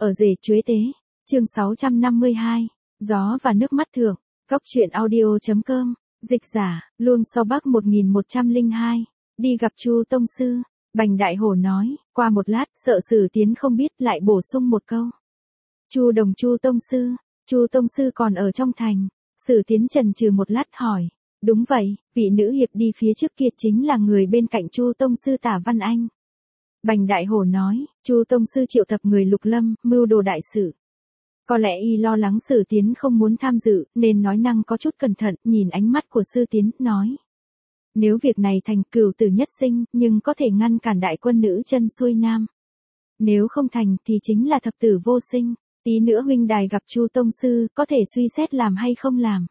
ở rể chuế tế. Chương 652. Gió và nước mắt thượng. Góc truyện audio.com. Dịch giả, Luông So Bắc 1102. Đi gặp Chu Tông Sư. Bành Đại Hổ nói, qua một lát, sợ Sử Tiến không biết, lại bổ sung một câu. Chu Đồng Chu Tông Sư còn ở trong thành. Sử Tiến chần chừ một lát hỏi. Đúng vậy, vị nữ hiệp đi phía trước kia chính là người bên cạnh Chu Tông Sư Tả Văn Anh. Bành Đại Hổ nói, Chu Tông Sư triệu tập người Lục Lâm, mưu đồ đại sự. Có lẽ y lo lắng Sử Tiến không muốn tham dự, nên nói năng có chút cẩn thận, nhìn ánh mắt của Sư Tiến, nói. Nếu việc này thành, cửu tử nhất sinh, nhưng có thể ngăn cản đại quân nữ chân xuôi nam. Nếu không thành thì chính là thập tử vô sinh, tí nữa huynh đài gặp Chu Tông Sư, có thể suy xét làm hay không làm.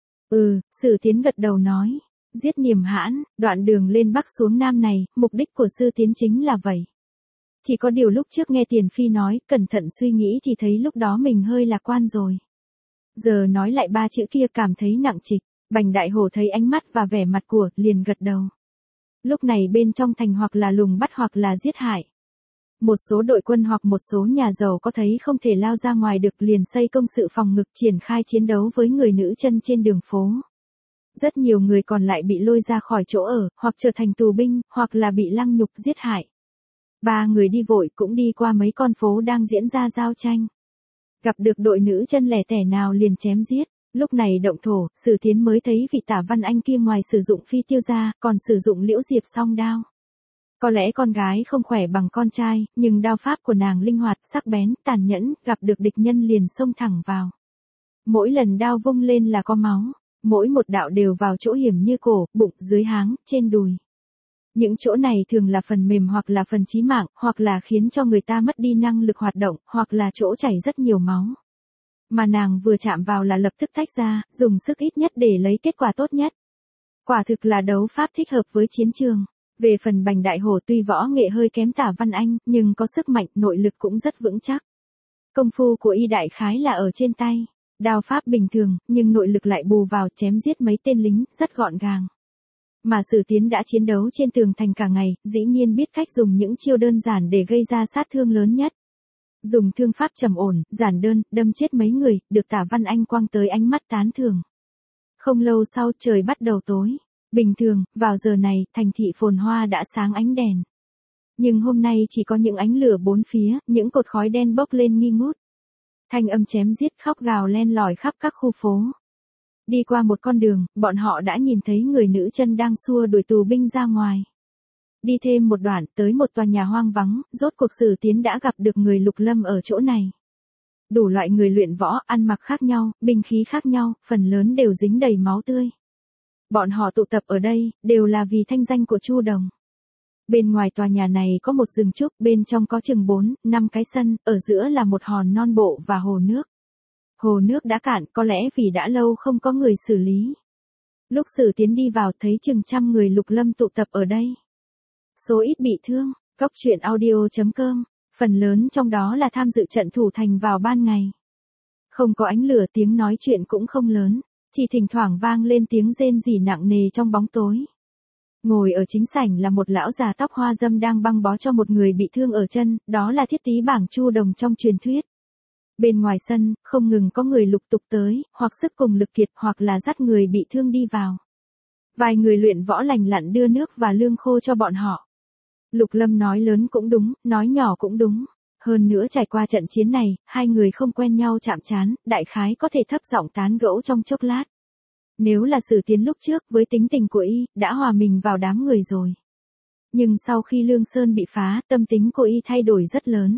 Sử Tiến gật đầu nói. Giết Niềm Hãn, đoạn đường lên Bắc xuống Nam này, mục đích của Sư Tiến chính là vậy. Chỉ có điều lúc trước nghe Tiền Phi nói, cẩn thận suy nghĩ thì thấy lúc đó mình hơi lạc quan rồi. Giờ nói lại ba chữ kia cảm thấy nặng trịch. Bành Đại Hổ thấy ánh mắt và vẻ mặt của, liền gật đầu. Lúc này bên trong thành hoặc là lùng bắt hoặc là giết hại. Một số đội quân hoặc một số nhà giàu có thấy không thể lao ra ngoài được, liền xây công sự phòng ngực triển khai chiến đấu với người nữ chân trên đường phố. Rất nhiều người còn lại bị lôi ra khỏi chỗ ở, hoặc trở thành tù binh, hoặc là bị lăng nhục giết hại. Ba người đi vội cũng đi qua mấy con phố đang diễn ra giao tranh. Gặp được đội nữ chân lẻ tẻ nào liền chém giết. Lúc này động thổ, Sử Tiến mới thấy vị Tả Văn Anh kia ngoài sử dụng phi tiêu ra, còn sử dụng liễu diệp song đao. Có lẽ con gái không khỏe bằng con trai, nhưng đao pháp của nàng linh hoạt, sắc bén, tàn nhẫn, gặp được địch nhân liền xông thẳng vào. Mỗi lần đao vung lên là có máu, mỗi một đạo đều vào chỗ hiểm như cổ, bụng, dưới háng, trên đùi. Những chỗ này thường là phần mềm hoặc là phần chí mạng, hoặc là khiến cho người ta mất đi năng lực hoạt động, hoặc là chỗ chảy rất nhiều máu. Mà nàng vừa chạm vào là lập tức tách ra, dùng sức ít nhất để lấy kết quả tốt nhất. Quả thực là đấu pháp thích hợp với chiến trường. Về phần Bành Đại Hổ tuy võ nghệ hơi kém Tả Văn Anh, nhưng có sức mạnh, nội lực cũng rất vững chắc. Công phu của y đại khái là ở trên tay. Đao pháp bình thường, nhưng nội lực lại bù vào, chém giết mấy tên lính, rất gọn gàng. Mà Sử Tiến đã chiến đấu trên tường thành cả ngày, dĩ nhiên biết cách dùng những chiêu đơn giản để gây ra sát thương lớn nhất. Dùng thương pháp trầm ổn, giản đơn, đâm chết mấy người, được Tả Văn Anh quăng tới ánh mắt tán thưởng. Không lâu sau trời bắt đầu tối. Bình thường, vào giờ này, thành thị phồn hoa đã sáng ánh đèn. Nhưng hôm nay chỉ có những ánh lửa bốn phía, những cột khói đen bốc lên nghi ngút. Thanh âm chém giết khóc gào len lỏi khắp các khu phố. Đi qua một con đường, bọn họ đã nhìn thấy người nữ chân đang xua đuổi tù binh ra ngoài. Đi thêm một đoạn, tới một tòa nhà hoang vắng, rốt cuộc Sử Tiến đã gặp được người Lục Lâm ở chỗ này. Đủ loại người luyện võ, ăn mặc khác nhau, binh khí khác nhau, phần lớn đều dính đầy máu tươi. Bọn họ tụ tập ở đây, đều là vì thanh danh của Chu Đồng. Bên ngoài tòa nhà này có một rừng trúc, bên trong có chừng 4-5 cái sân, ở giữa là một hòn non bộ và hồ nước. Hồ nước đã cạn, có lẽ vì đã lâu không có người xử lý. Lúc Sử Tiến đi vào thấy chừng 100 người Lục Lâm tụ tập ở đây. Số ít bị thương. Góc truyện audio.com. Phần lớn trong đó là tham dự trận thủ thành vào ban ngày. Không có ánh lửa, tiếng nói chuyện cũng không lớn, chỉ thỉnh thoảng vang lên tiếng rên rỉ nặng nề trong bóng tối. Ngồi ở chính sảnh là một lão già tóc hoa râm đang băng bó cho một người bị thương ở chân, đó là Thiết Tý Bảng Chu Đồng trong truyền thuyết. Bên ngoài sân, không ngừng có người lục tục tới, hoặc sức cùng lực kiệt, hoặc là dắt người bị thương đi vào. Vài người luyện võ lành lặn đưa nước và lương khô cho bọn họ. Lục Lâm nói lớn cũng đúng, nói nhỏ cũng đúng. Hơn nữa trải qua trận chiến này, hai người không quen nhau chạm trán, đại khái có thể thấp giọng tán gẫu trong chốc lát. Nếu là Sử Tiến lúc trước, với tính tình của y, đã hòa mình vào đám người rồi. Nhưng sau khi Lương Sơn bị phá, tâm tính của y thay đổi rất lớn.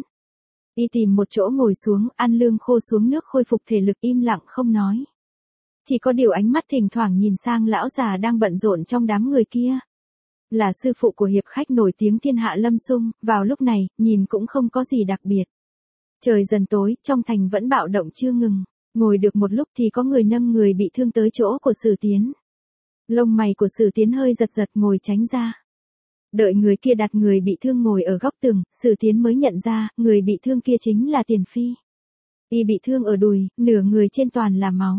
Y tìm một chỗ ngồi xuống, ăn lương khô xuống nước khôi phục thể lực, im lặng không nói. Chỉ có điều ánh mắt thỉnh thoảng nhìn sang lão già đang bận rộn trong đám người kia. Là sư phụ của hiệp khách nổi tiếng thiên hạ Lâm Sung, vào lúc này, nhìn cũng không có gì đặc biệt. Trời dần tối, trong thành vẫn bạo động chưa ngừng. Ngồi được một lúc thì có người nâng người bị thương tới chỗ của Sử Tiến. Lông mày của Sử Tiến hơi giật giật, ngồi tránh ra. Đợi người kia đặt người bị thương ngồi ở góc tường, Sử Tiến mới nhận ra, người bị thương kia chính là Tiền Phi. Y bị thương ở đùi, nửa người trên toàn là máu.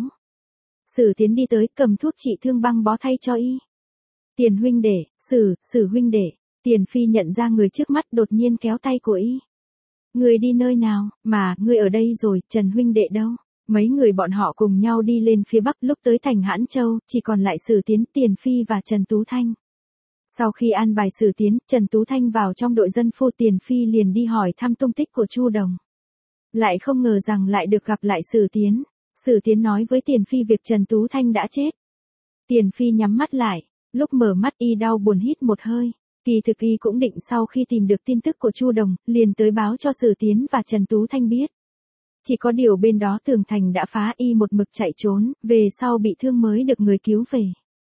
Sử Tiến đi tới, cầm thuốc trị thương băng bó thay cho y. Tiền huynh đệ, Sử huynh đệ. Tiền Phi nhận ra người trước mắt, đột nhiên kéo tay của y. Ngươi đi nơi nào, mà, ngươi ở đây rồi, Trần huynh đệ đâu? Mấy người bọn họ cùng nhau đi lên phía bắc, lúc tới thành Hãn Châu, chỉ còn lại Sử Tiến, Tiền Phi và Trần Tú Thanh. Sau khi an bài Sử Tiến, Trần Tú Thanh vào trong đội dân phu, Tiền Phi liền đi hỏi thăm tung tích của Chu Đồng. Lại không ngờ rằng lại được gặp lại Sử Tiến. Sử Tiến nói với Tiền Phi việc Trần Tú Thanh đã chết. Tiền Phi nhắm mắt lại, lúc mở mắt y đau buồn hít một hơi. Kỳ thực y cũng định sau khi tìm được tin tức của Chu Đồng, liền tới báo cho Sử Tiến và Trần Tú Thanh biết. Chỉ có điều bên đó tường thành đã phá, y một mực chạy trốn, về sau bị thương mới được người cứu về.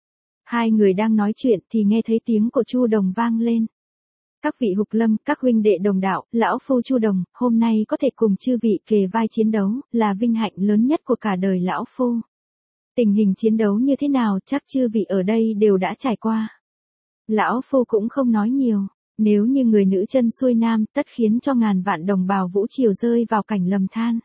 Hai người đang nói chuyện thì nghe thấy tiếng của Chu Đồng vang lên. Các vị hục lâm, các huynh đệ đồng đạo, lão phu Chu Đồng, hôm nay có thể cùng chư vị kề vai chiến đấu, là vinh hạnh lớn nhất của cả đời lão phu. Tình hình chiến đấu như thế nào chắc chư vị ở đây đều đã trải qua. Lão phu cũng không nói nhiều, nếu như người nữ chân xuôi nam tất khiến cho ngàn vạn đồng bào Vũ Triều rơi vào cảnh lầm than.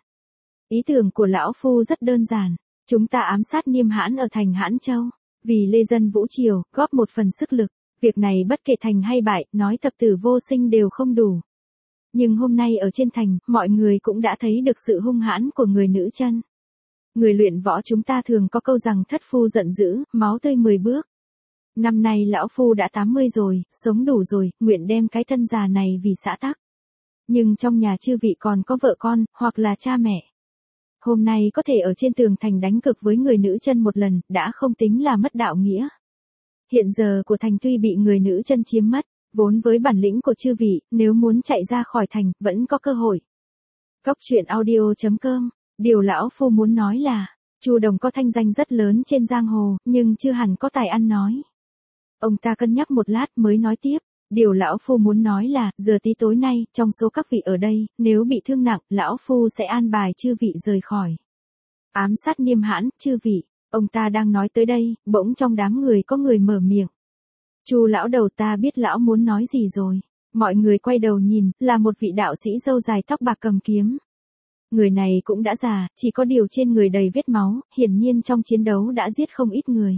Ý tưởng của lão phu rất đơn giản, chúng ta ám sát Niêm Hãn ở thành Hãn Châu, vì lê dân Vũ Triều, góp một phần sức lực. Việc này bất kể thành hay bại, nói thập tử vô sinh đều không đủ. Nhưng hôm nay ở trên thành, mọi người cũng đã thấy được sự hung hãn của người nữ chân. Người luyện võ chúng ta thường có câu rằng thất phu giận dữ, máu tươi 10 bước. Năm nay lão phu đã 80 rồi, sống đủ rồi, nguyện đem cái thân già này vì xã tắc. Nhưng trong nhà chư vị còn có vợ con, hoặc là cha mẹ. Hôm nay có thể ở trên tường thành đánh cực với người nữ chân một lần, đã không tính là mất đạo nghĩa. Hiện giờ của thành tuy bị người nữ chân chiếm mất, vốn với bản lĩnh của chư vị, nếu muốn chạy ra khỏi thành, vẫn có cơ hội. Cóc truyện audio.com, điều lão phu muốn nói là, Chu Đồng có thanh danh rất lớn trên giang hồ, nhưng chưa hẳn có tài ăn nói. Ông ta cân nhắc một lát mới nói tiếp, điều lão phu muốn nói là, giờ tí tối nay, trong số các vị ở đây, nếu bị thương nặng, lão phu sẽ an bài chư vị rời khỏi. Ám sát Niêm Hãn, chư vị. Ông ta đang nói tới đây, bỗng trong đám người có người mở miệng. Chu lão đầu, ta biết lão muốn nói gì rồi. Mọi người quay đầu nhìn, là một vị đạo sĩ râu dài tóc bạc cầm kiếm. Người này cũng đã già, chỉ có điều trên người đầy vết máu, hiển nhiên trong chiến đấu đã giết không ít người.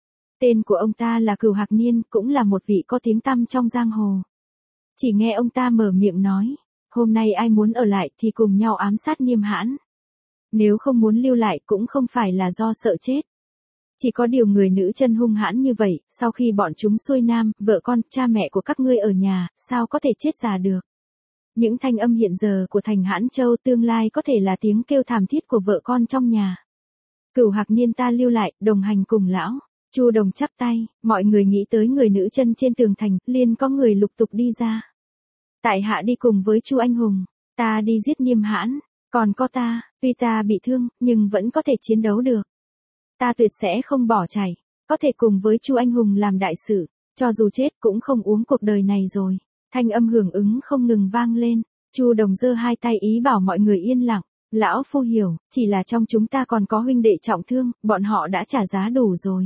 Tên của ông ta là Cửu Hạc Niên, cũng là một vị có tiếng tăm trong giang hồ. Chỉ nghe ông ta mở miệng nói, hôm nay ai muốn ở lại thì cùng nhau ám sát Niêm Hãn. Nếu không muốn lưu lại cũng không phải là do sợ chết. Chỉ có điều người nữ chân hung hãn như vậy, sau khi bọn chúng xuôi nam, vợ con, cha mẹ của các ngươi ở nhà, sao có thể chết già được. Những thanh âm hiện giờ của thành Hãn Châu tương lai có thể là tiếng kêu thảm thiết của vợ con trong nhà. Cửu Hạc Niên, ta lưu lại, đồng hành cùng lão. Chu Đồng chắp tay, mọi người nghĩ tới người nữ chân trên tường thành, liền có người lục tục đi ra. Tại hạ đi cùng với Chu anh hùng, ta đi giết Niêm Hãn, còn có ta, tuy ta bị thương, nhưng vẫn có thể chiến đấu được. Ta tuyệt sẽ không bỏ chạy, có thể cùng với Chu anh hùng làm đại sự, cho dù chết cũng không uống cuộc đời này rồi. Thanh âm hưởng ứng không ngừng vang lên, Chu Đồng giơ hai tay ý bảo mọi người yên lặng. Lão phu hiểu, chỉ là trong chúng ta còn có huynh đệ trọng thương, bọn họ đã trả giá đủ rồi.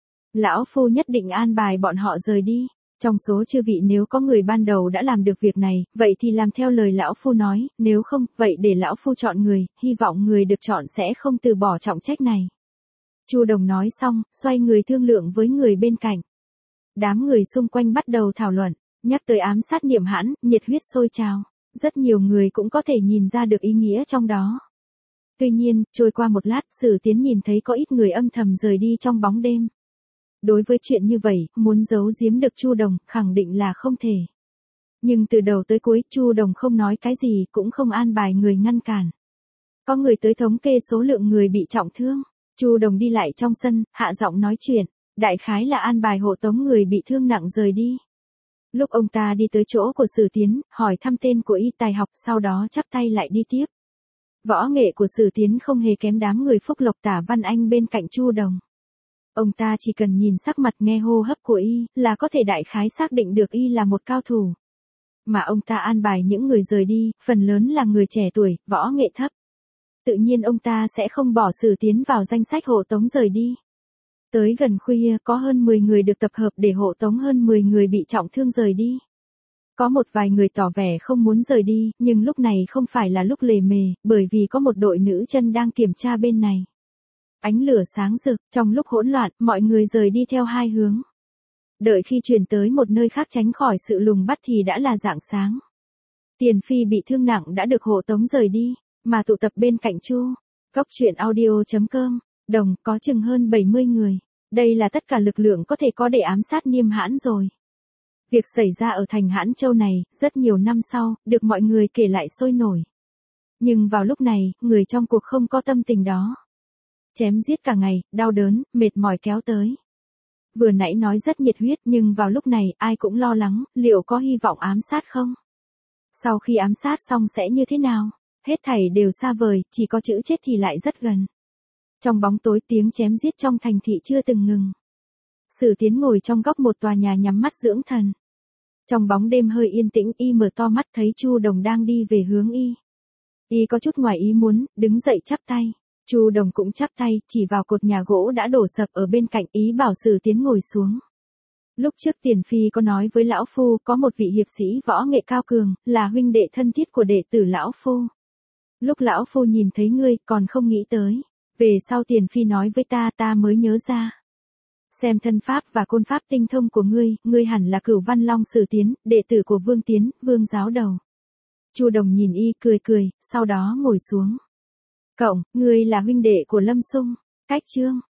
Lão phu nhất định an bài bọn họ rời đi. Trong số chư vị nếu có người ban đầu đã làm được việc này, vậy thì làm theo lời lão phu nói, nếu không, vậy để lão phu chọn người, hy vọng người được chọn sẽ không từ bỏ trọng trách này. Chu Đồng nói xong, xoay người thương lượng với người bên cạnh. Đám người xung quanh bắt đầu thảo luận, nhắc tới ám sát Niệm Hãn, nhiệt huyết sôi trào. Rất nhiều người cũng có thể nhìn ra được ý nghĩa trong đó. Tuy nhiên, trôi qua một lát, Sử Tiến nhìn thấy có ít người âm thầm rời đi trong bóng đêm. Đối với chuyện như vậy, muốn giấu giếm được Chu Đồng, khẳng định là không thể. Nhưng từ đầu tới cuối, Chu Đồng không nói cái gì, cũng không an bài người ngăn cản. Có người tới thống kê số lượng người bị trọng thương. Chu Đồng đi lại trong sân, hạ giọng nói chuyện, đại khái là an bài hộ tống người bị thương nặng rời đi. Lúc ông ta đi tới chỗ của Sử Tiến, hỏi thăm tên của y tài học, sau đó chắp tay lại đi tiếp. Võ nghệ của Sử Tiến không hề kém đám người Phúc Lộc Tả Văn Anh bên cạnh Chu Đồng. Ông ta chỉ cần nhìn sắc mặt nghe hô hấp của y, là có thể đại khái xác định được y là một cao thủ. Mà ông ta an bài những người rời đi, phần lớn là người trẻ tuổi, võ nghệ thấp. Tự nhiên ông ta sẽ không bỏ Sử Tiến vào danh sách hộ tống rời đi. Tới gần khuya, có hơn 10 người được tập hợp để hộ tống hơn 10 người bị trọng thương rời đi. Có một vài người tỏ vẻ không muốn rời đi, nhưng lúc này không phải là lúc lề mề, bởi vì có một đội nữ chân đang kiểm tra bên này. Ánh lửa sáng rực, trong lúc hỗn loạn, mọi người rời đi theo hai hướng. Đợi khi chuyển tới một nơi khác tránh khỏi sự lùng bắt thì đã là rạng sáng. Tiền Phi bị thương nặng đã được hộ tống rời đi, mà tụ tập bên cạnh Chu. Góc truyện audio.com, đồng có chừng hơn 70 người. Đây là tất cả lực lượng có thể có để ám sát Niêm Hãn rồi. Việc xảy ra ở thành Hãn Châu này, rất nhiều năm sau, được mọi người kể lại sôi nổi. Nhưng vào lúc này, người trong cuộc không có tâm tình đó. Chém giết cả ngày, đau đớn, mệt mỏi kéo tới. Vừa nãy nói rất nhiệt huyết nhưng vào lúc này ai cũng lo lắng, liệu có hy vọng ám sát không? Sau khi ám sát xong sẽ như thế nào? Hết thảy đều xa vời, chỉ có chữ chết thì lại rất gần. Trong bóng tối tiếng chém giết trong thành thị chưa từng ngừng. Sử Tiến ngồi trong góc một tòa nhà nhắm mắt dưỡng thần. Trong bóng đêm hơi yên tĩnh y mở to mắt thấy Chu Đồng đang đi về hướng y. Y có chút ngoài ý muốn, đứng dậy chắp tay. Chu Đồng cũng chắp tay, chỉ vào cột nhà gỗ đã đổ sập ở bên cạnh ý bảo Sử Tiến ngồi xuống. Lúc trước Tiền Phi có nói với lão phu có một vị hiệp sĩ võ nghệ cao cường, là huynh đệ thân thiết của đệ tử lão phu. Lúc lão phu nhìn thấy ngươi còn không nghĩ tới. Về sau Tiền Phi nói với ta mới nhớ ra. Xem thân pháp và côn pháp tinh thông của ngươi hẳn là Cửu Văn Long Sử Tiến, đệ tử của Vương Tiến, Vương giáo đầu. Chu Đồng nhìn y cười, sau đó ngồi xuống. Ngươi là huynh đệ của Lâm Xung, cách Trương.